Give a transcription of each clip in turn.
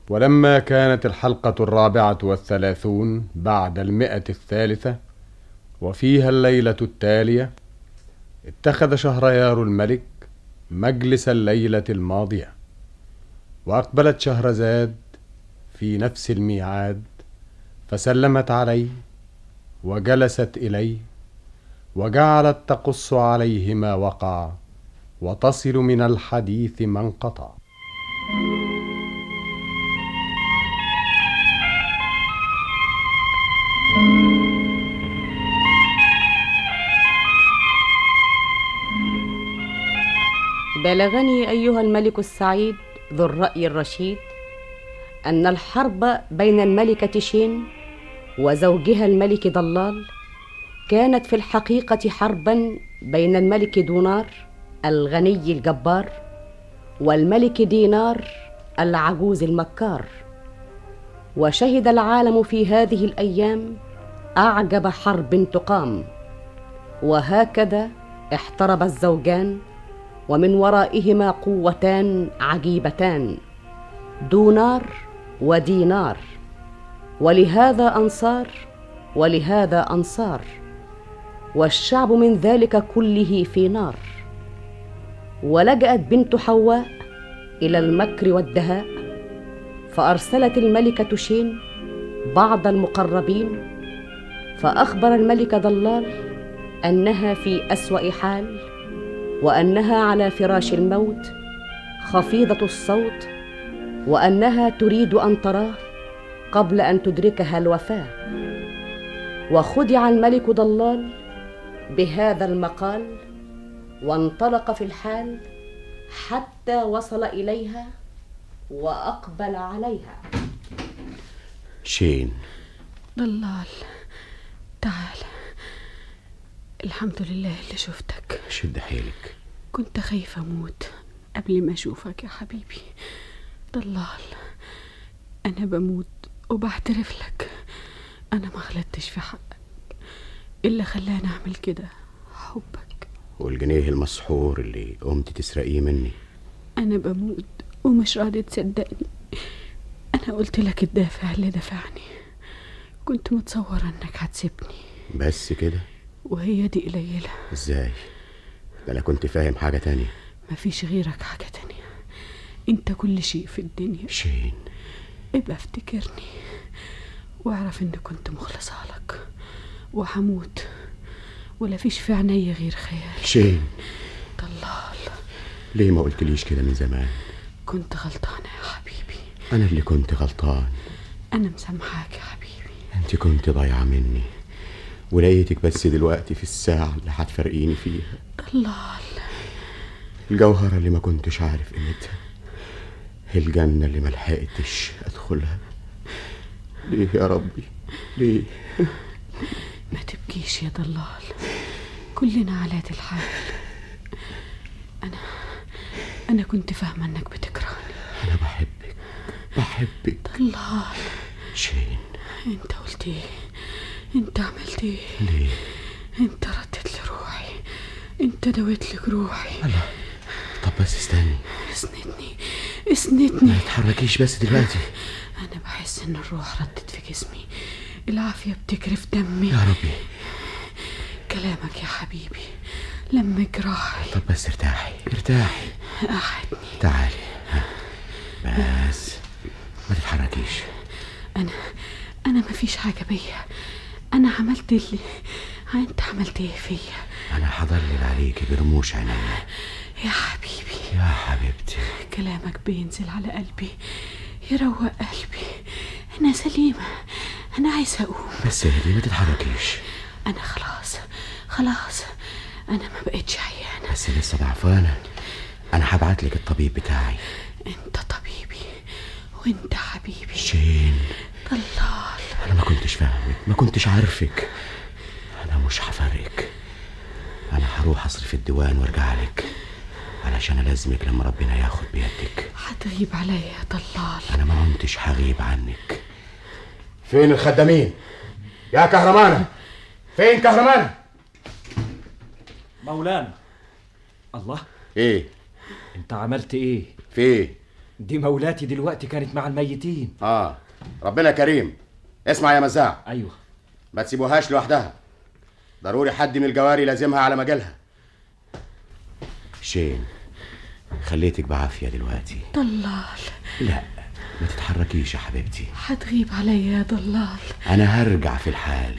ولما كانت الحلقة 34 بعد 100 وفيها الليلة التالية، اتخذ شهريار الملك مجلس الليلة الماضية، وأقبلت شهرزاد في نفس الميعاد، فسلمت عليه وجلست إليه، وجعلت تقص عليه ما وقع وتصل من الحديث ما انقطع. بلغني أيها الملك السعيد ذو الرأي الرشيد أن الحرب بين الملكة شين وزوجها الملك ضلال كانت في الحقيقة حربا بين الملك دونار الغني الجبار والملك دينار العجوز المكار. وشهد العالم في هذه الأيام أعجب حرب تقام، وهكذا احترب الزوجان ومن ورائهما قوتان عجيبتان، دونار ودينار، ولهذا أنصار ولهذا أنصار، والشعب من ذلك كله في نار. ولجأت بنت حواء إلى المكر والدهاء، فأرسلت الملكة شين بعض المقربين، فأخبر الملك ضلال أنها في أسوأ حال، وأنها على فراش الموت خفيضة الصوت، وأنها تريد أن تراه قبل أن تدركها الوفاة. وخدع الملك ضلال بهذا المقال، وانطلق في الحال حتى وصل إليها وأقبل عليها. شين. ضلال، تعال. الحمد لله اللي شفتك. شد حيلك. كنت خايفة أموت قبل ما أشوفك يا حبيبي. ضلال، أنا بموت وبعترف لك أنا ما غلطتش في حقك، اللي خلاني أعمل كده حبك والجنيه المسحور اللي قمت تسرقيه مني. أنا بموت ومش راضي تصدقني. أنا قلت لك الدافع اللي دفعني، كنت متصورة أنك هتسيبني بس كده، وهي دي قليلة. ازاي؟ ده أنا كنت فاهم حاجة تانية. مفيش غيرك حاجة تانية، انت كل شيء في الدنيا. شين، ابقى افتكرني واعرف ان كنت مخلصة لك، وحموت ولا فيش في عيني غير خيال. شين. ضلال، ليه ما قلتليش كده من زمان؟ كنت غلطانة يا حبيبي. أنا اللي كنت غلطان. أنا مسامحاك يا حبيبي. أنت كنت ضايعة مني، ولقيتك بس دلوقتي في الساعة اللي هتفرقيني فيها. ضلال، الجوهرة اللي ما كنتش عارف قيمتها، الجنة اللي ملحقتش أدخلها. ليه يا ربي ليه؟ ما تبكيش يا ضلال، كلنا على الحال. أنا كنت فاهمة أنك بتكرهني. أنا بحبك. ضلال. شين، أنت قلت إيه؟ أنت عملت إيه؟ ليه؟ أنت ردت لي روحي، أنت دويت لك روحي. الله، طب بس استني. اسندني. ما تتحركيش بس دلوقتي. أنا بحس إن الروح ردت في جسمي، العافية بتجري في دمي. يا ربي، كلامك يا حبيبي لما جراحي. طب بس ارتاحي. أحدني. تعالي بس، ما تتحركيش. أنا ما فيش حاجة بيا، أنا عملت اللي أنت عملت إيه فيا؟ أنا هضلل عليكي برموش عينيا يا حبيبي. يا حبيبتي. كلامك بينزل على قلبي، يروق قلبي. أنا سليمة، أنا عايزة أقوم. بس اهدي، ما تتحركيش. أنا خلاص أنا ما بقتش عيانة. بس لسه ضعفانة. أنا هبعتلك الطبيب بتاعي. أنت طبيبي وأنت حبيبي. شين. ضلال، أنا ما كنتش فاهمك، ما كنتش عارفك. أنا مش هفرقك. أنا هروح أصرف الديوان وارجع لك، علشان ألزمك لما ربنا ياخد بيدك. هتغيب عليا يا ضلال. أنا ما كنتش هغيب عنك. فين الخدامين؟ يا كهرمانة، فين كهرمانة؟ مولانا. الله، ايه انت عملت ايه؟ في ايه؟ دي مولاتي دلوقتي كانت مع الميتين. ربنا كريم. اسمع يا مزاع. ايوه. ما تسيبوهاش لوحدها، ضروري حد من الجواري لازمها على مجالها. شين، خليتك بعافية دلوقتي. ضلال، لا ما تتحركيش يا حبيبتي. هتغيب عليا يا ضلال. أنا هرجع في الحال.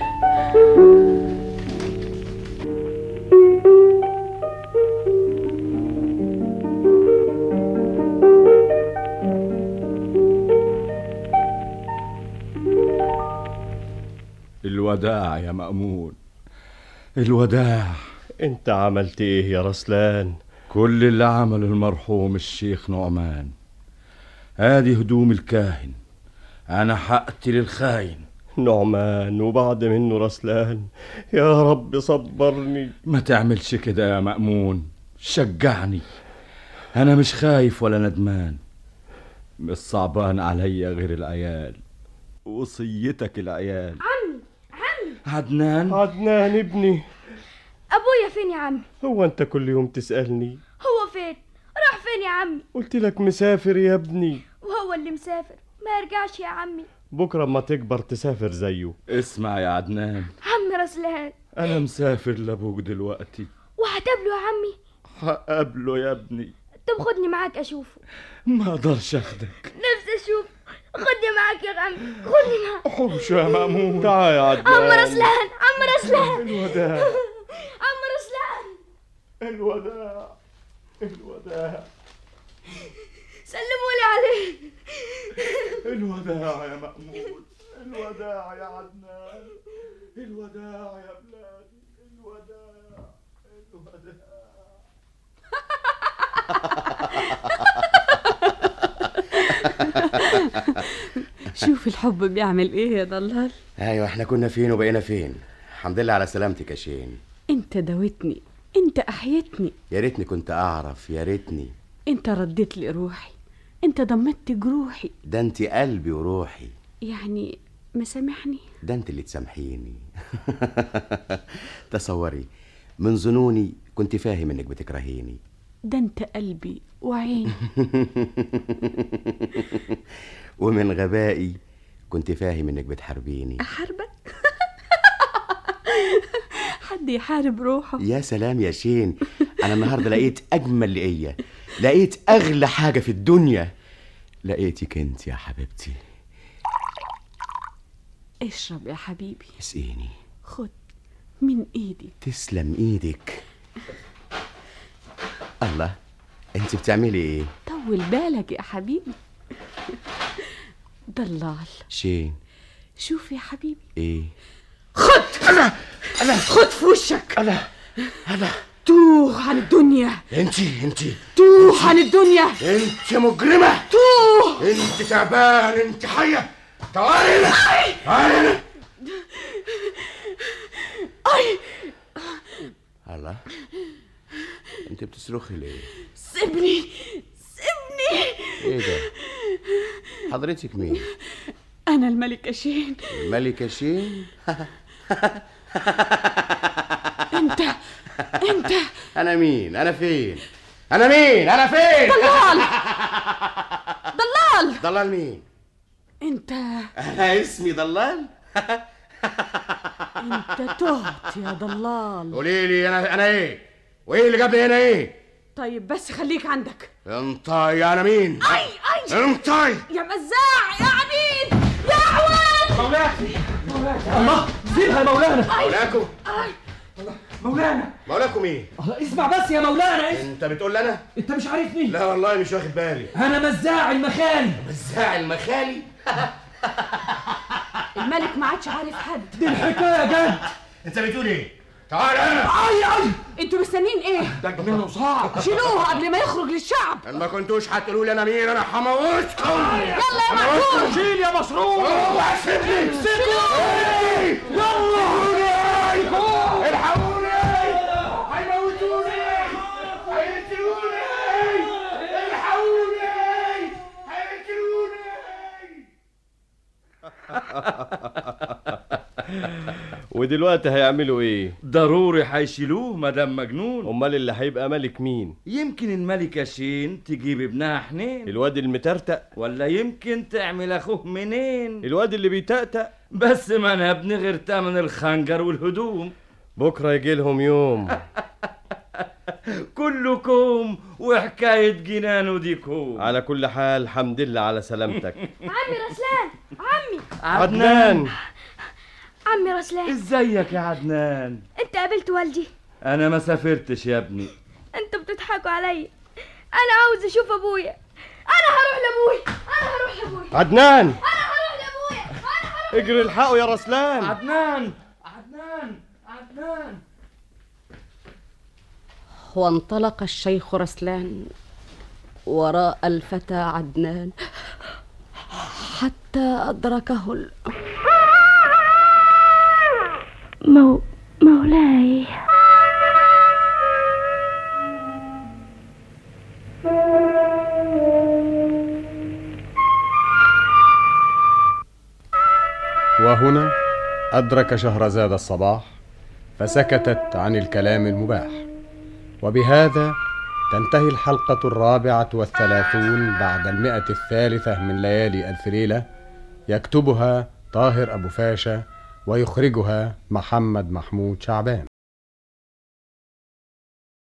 الوداع يا مأمون، الوداع. انت عملت ايه يا رسلان؟ كل اللي عمله المرحوم الشيخ نعمان. هذه هدوم الكاهن، انا هقتل الخاين. نعمان وبعد منه رسلان، يا رب صبرني. ما تعملش كده يا مأمون، شجعني. انا مش خايف ولا ندمان، مش صعبان عليا غير العيال، وصيتك العيال. عمي عدنان ابني. ابويا فين يا عمي؟ هو انت كل يوم تسألني هو فين؟ راح فين يا عمي؟ قلت لك مسافر يا ابني. وهو اللي مسافر ما يرجعش يا عمي. بكرة اما تكبر تسافر زيه. اسمع يا عدنان، عم رسلان، انا مسافر لابوك دلوقتي. وهتقابله يا عمي؟ هقابله يا ابني. طب خدني معاك اشوفه. ما اقدرش اخدك. نفسي اشوف. خدني معاك يا عمي، خدني معاك. حوش يا مأمون. تعال يا عدنان. عم رسلان، عم رسلان. الوداع. عم رسلان. الوداع. الوداع. سلموا لي عليه. الوداع يا مأمون، الوداع يا عدنان، الوداع يا بلادي، الوداع، الوداع. شوف الحب بيعمل ايه يا ضلال. ايوه، احنا كنا فين وبقينا فين. الحمد لله على سلامتك يا شين. انت دوتني، انت احيتني. يا ريتني كنت اعرف، يا ريتني. انت رديت لي روحي، انت ضمدت جروحي. ده انت قلبي وروحي. يعني مسامحني؟ ده انت اللي تسامحيني. تصوري، من ظنوني كنت فاهم انك بتكرهيني. ده انت قلبي وعيني. ومن غبائي كنت فاهم انك بتحاربيني. احاربك؟ حد يحارب روحه؟ يا سلام يا شين، انا النهارده لقيت اجمل لقيه، لقيت اغلى حاجه في الدنيا. لقيتك انت يا حبيبتي. اشرب يا حبيبي. اسقيني. خد من ايدي. تسلم ايدك. الله، انت بتعملي ايه؟ طول بالك يا حبيبي. ضلال. شين. شوف يا حبيبي. ايه؟ خد. انا خد في وشك. انا توه عن الدنيا. انت توه عن الدنيا. انت مجرمة. توه. انت تعبان، انت حية. تعالي هنا، تعالي هنا. اي. الله، انت بتصرخي ليه؟ سيبني، سيبني. ايه ده؟ حضرتك مين؟ انا الملكة شين. الملكة شين؟ انت انا مين؟ انا فين؟ انا مين؟ انا فين؟ ضلال. ضلال مين؟ انت انا اسمي ضلال. انت تهت يا ضلال. قولي لي انا ايه؟ وايه اللي جابني هنا ايه؟ طيب بس خليك عندك. انطاي. انا مين؟ انطاي يا مزاع، يا عنيد، يا عوان. مولاتي. الله، سيبها يا مولانا. مولاكم؟ مولانا. مين؟ اسمع بس يا مولانا. انت بتقول لي انا؟ انت مش عارفني؟ لا والله مش واخد بالي. انا مزاع المخالي. مزاع المخالي؟ الملك ما عادش عارف حد. دي الحكايه جد. انت بتقول ايه؟ تعال هنا. اي. انتوا مستنيين ايه؟ ده منه صعب. شيلوه قبل ما يخرج للشعب. ان ما كنتوش هتقولوا لي انا مين، انا هموتكم. يلا يا مقتول. شيل يا مسرور. سيبني. يلا. الحقوني، هيموتوني، هيقتلوني، الحقوني، هيقتلوني. ودلوقتي هيعملوا ايه؟ ضروري هيشيلوه مدام مجنون. امال اللي هيبقى ملك مين؟ يمكن الملكة شين تجيب ابنها حنين، الواد المترتق، ولا يمكن تعمل اخوه منين، الواد اللي بيتأتأ. بس ما انا ابني غير تمن الخنجر والهدوم. بكره يجي لهم يوم. كله كوم وحكاية جنان ودي كوم. على كل حال الحمد لله على سلامتك. عمي رسلان، عمي عدنان. عمي رسلان، ازيك يا عدنان؟ انت قابلت والدي؟ انا ما سافرتش يا ابني. انتوا بتضحكوا عليا، انا عاوز اشوف ابويا. انا هروح لابويا. عدنان، انا هروح لابويا. اجري الحقه يا رسلان. عدنان. وانطلق الشيخ رسلان وراء الفتى عدنان حتى أدركه مولاي. وهنا أدرك شهرزاد الصباح فسكتت عن الكلام المباح. وبهذا تنتهي الحلقة 34 بعد 103 من ليالي ألف ليلة. يكتبها طاهر أبو فاشا ويخرجها محمد محمود شعبان.